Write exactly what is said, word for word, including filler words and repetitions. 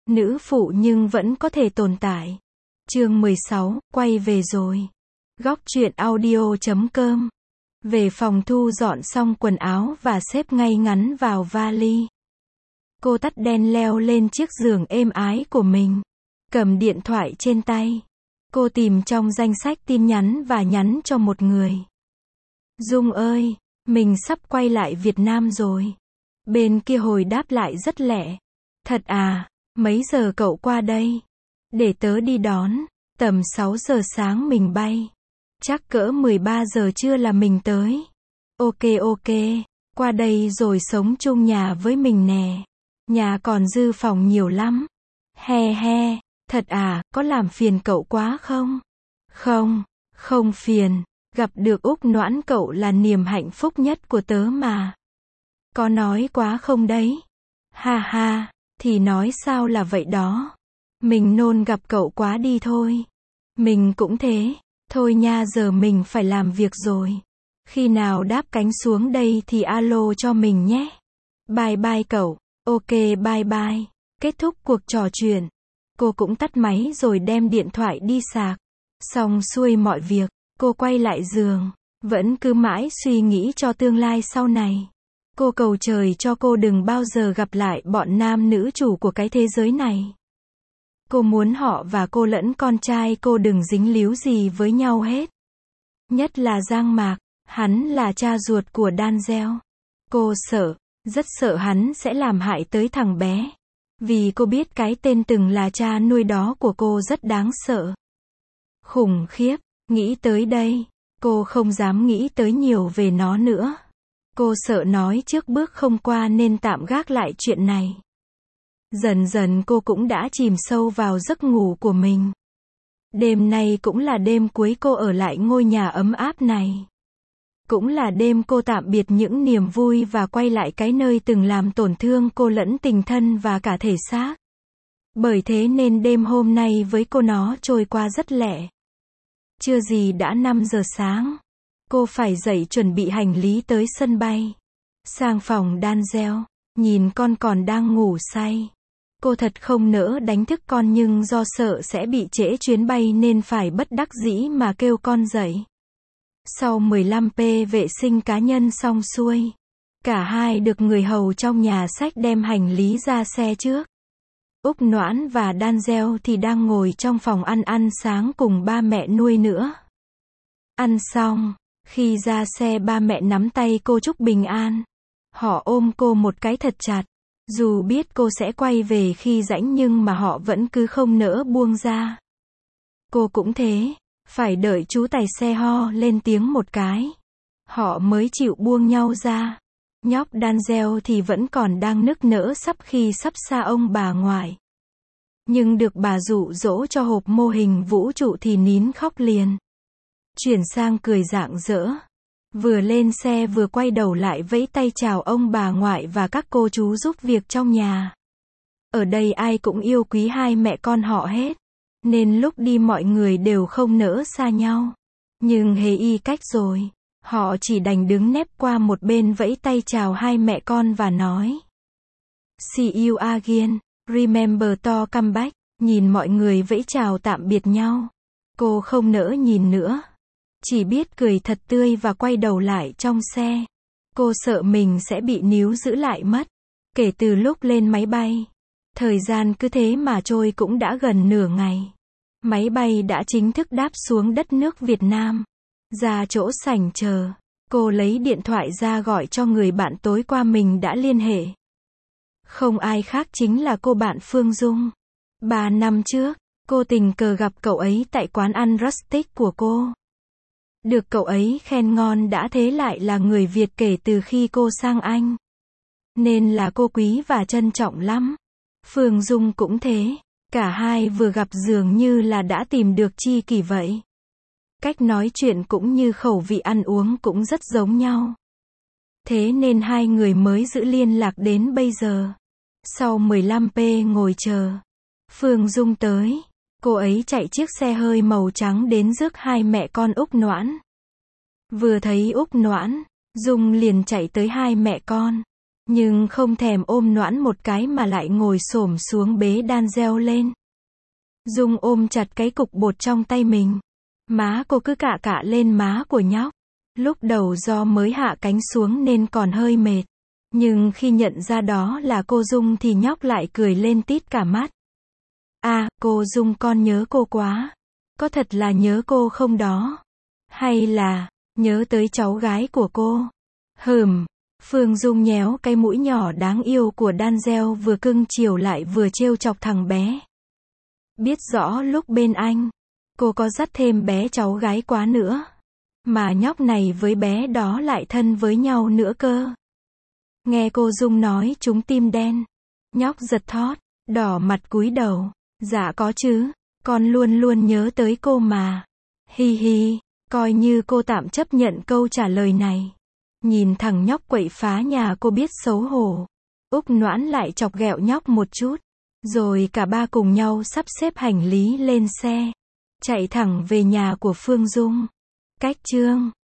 Nữ phụ nhưng vẫn có thể tồn tại. Chương mười sáu, quay về rồi. Góc truyện audio chấm com. Về phòng thu dọn xong quần áo và xếp ngay ngắn vào vali. Cô tắt đèn leo lên chiếc giường êm ái của mình. Cầm điện thoại trên tay. Cô tìm trong danh sách tin nhắn và nhắn cho một người. Dung ơi, mình sắp quay lại Việt Nam rồi. Bên kia hồi đáp lại rất lẹ. Thật à, mấy giờ cậu qua đây? Để tớ đi đón. Tầm sáu giờ sáng mình bay. Chắc cỡ mười ba giờ trưa là mình tới. Ok ok, qua đây rồi sống chung nhà với mình nè. Nhà còn dư phòng nhiều lắm. He he, thật à, có làm phiền cậu quá không? Không, không phiền. Gặp được Úc Noãn cậu là niềm hạnh phúc nhất của tớ mà. Có nói quá không đấy? Ha ha, thì nói sao là vậy đó. Mình nôn gặp cậu quá đi thôi. Mình cũng thế. Thôi nha, giờ mình phải làm việc rồi. Khi nào đáp cánh xuống đây thì alo cho mình nhé. Bye bye cậu. Ok bye bye. Kết thúc cuộc trò chuyện. Cô cũng tắt máy rồi đem điện thoại đi sạc. Xong xuôi mọi việc, cô quay lại giường. Vẫn cứ mãi suy nghĩ cho tương lai sau này. Cô cầu trời cho cô đừng bao giờ gặp lại bọn nam nữ chủ của cái thế giới này. Cô muốn họ và cô lẫn con trai cô đừng dính líu gì với nhau hết. Nhất là Giang Mạc, hắn là cha ruột của Danzel. Cô sợ, rất sợ hắn sẽ làm hại tới thằng bé. Vì cô biết cái tên từng là cha nuôi đó của cô rất đáng sợ. Khủng khiếp, nghĩ tới đây, cô không dám nghĩ tới nhiều về nó nữa. Cô sợ nói trước bước không qua nên tạm gác lại chuyện này. Dần dần cô cũng đã chìm sâu vào giấc ngủ của mình. Đêm nay cũng là đêm cuối cô ở lại ngôi nhà ấm áp này. Cũng là đêm cô tạm biệt những niềm vui và quay lại cái nơi từng làm tổn thương cô lẫn tình thân và cả thể xác. Bởi thế nên đêm hôm nay với cô nó trôi qua rất lẹ. Chưa gì đã năm giờ sáng. Cô phải dậy chuẩn bị hành lý tới sân bay. Sang phòng Danzel, nhìn con còn đang ngủ say. Cô thật không nỡ đánh thức con nhưng do sợ sẽ bị trễ chuyến bay nên phải bất đắc dĩ mà kêu con dậy. Sau mười lăm phút vệ sinh cá nhân xong xuôi, cả hai được người hầu trong nhà xách đem hành lý ra xe trước. Úc Noãn và Danzel thì đang ngồi trong phòng ăn ăn sáng cùng ba mẹ nuôi nữa. Ăn xong, khi ra xe ba mẹ nắm tay cô chúc bình an. Họ ôm cô một cái thật chặt. Dù biết cô sẽ quay về khi rảnh nhưng mà họ vẫn cứ không nỡ buông ra. Cô cũng thế, phải đợi chú tài xe ho lên tiếng một cái. Họ mới chịu buông nhau ra. Nhóc Danzel thì vẫn còn đang nức nở sắp khi sắp xa ông bà ngoại. Nhưng được bà dụ dỗ cho hộp mô hình vũ trụ thì nín khóc liền. Chuyển sang cười rạng rỡ. Vừa lên xe vừa quay đầu lại vẫy tay chào ông bà ngoại và các cô chú giúp việc trong nhà. Ở đây ai cũng yêu quý hai mẹ con họ hết. Nên lúc đi mọi người đều không nỡ xa nhau. Nhưng hề y cách rồi. Họ chỉ đành đứng nép qua một bên vẫy tay chào hai mẹ con và nói. See you again. Remember to come back. Nhìn mọi người vẫy chào tạm biệt nhau. Cô không nỡ nhìn nữa. Chỉ biết cười thật tươi và quay đầu lại trong xe. Cô sợ mình sẽ bị níu giữ lại mất. Kể từ lúc lên máy bay, thời gian cứ thế mà trôi cũng đã gần nửa ngày. Máy bay đã chính thức đáp xuống đất nước Việt Nam. Ra chỗ sảnh chờ, cô lấy điện thoại ra gọi cho người bạn tối qua mình đã liên hệ. Không ai khác chính là cô bạn Phương Dung. Ba năm trước, cô tình cờ gặp cậu ấy tại quán ăn Rustic của cô. Được cậu ấy khen ngon đã thế lại là người Việt kể từ khi cô sang Anh. Nên là cô quý và trân trọng lắm. Phương Dung cũng thế. Cả hai vừa gặp dường như là đã tìm được tri kỷ vậy. Cách nói chuyện cũng như khẩu vị ăn uống cũng rất giống nhau. Thế nên hai người mới giữ liên lạc đến bây giờ. Sau mười lăm phút ngồi chờ, Phương Dung tới. Cô ấy chạy chiếc xe hơi màu trắng đến rước hai mẹ con Úc Noãn. Vừa thấy Úc Noãn, Dung liền chạy tới hai mẹ con. Nhưng không thèm ôm Noãn một cái mà lại ngồi xổm xuống bế đan reo lên. Dung ôm chặt cái cục bột trong tay mình. Má cô cứ cạ cạ lên má của nhóc. Lúc đầu do mới hạ cánh xuống nên còn hơi mệt. Nhưng khi nhận ra đó là cô Dung thì nhóc lại cười lên tít cả mắt. À, cô Dung con nhớ cô quá. Có thật là nhớ cô không đó? Hay là, nhớ tới cháu gái của cô? Hừm. Phương Dung nhéo cái mũi nhỏ đáng yêu của Danzel vừa cưng chiều lại vừa trêu chọc thằng bé. Biết rõ lúc bên anh, cô có dắt thêm bé cháu gái quá nữa. Mà nhóc này với bé đó lại thân với nhau nữa cơ. Nghe cô Dung nói trúng tim đen. Nhóc giật thót, đỏ mặt cúi đầu. Dạ có chứ, con luôn luôn nhớ tới cô mà. Hi hi, coi như cô tạm chấp nhận câu trả lời này. Nhìn thằng nhóc quậy phá nhà cô biết xấu hổ. Úc Noãn lại chọc ghẹo nhóc một chút. Rồi cả ba cùng nhau sắp xếp hành lý lên xe. Chạy thẳng về nhà của Phương Dung. Cách chương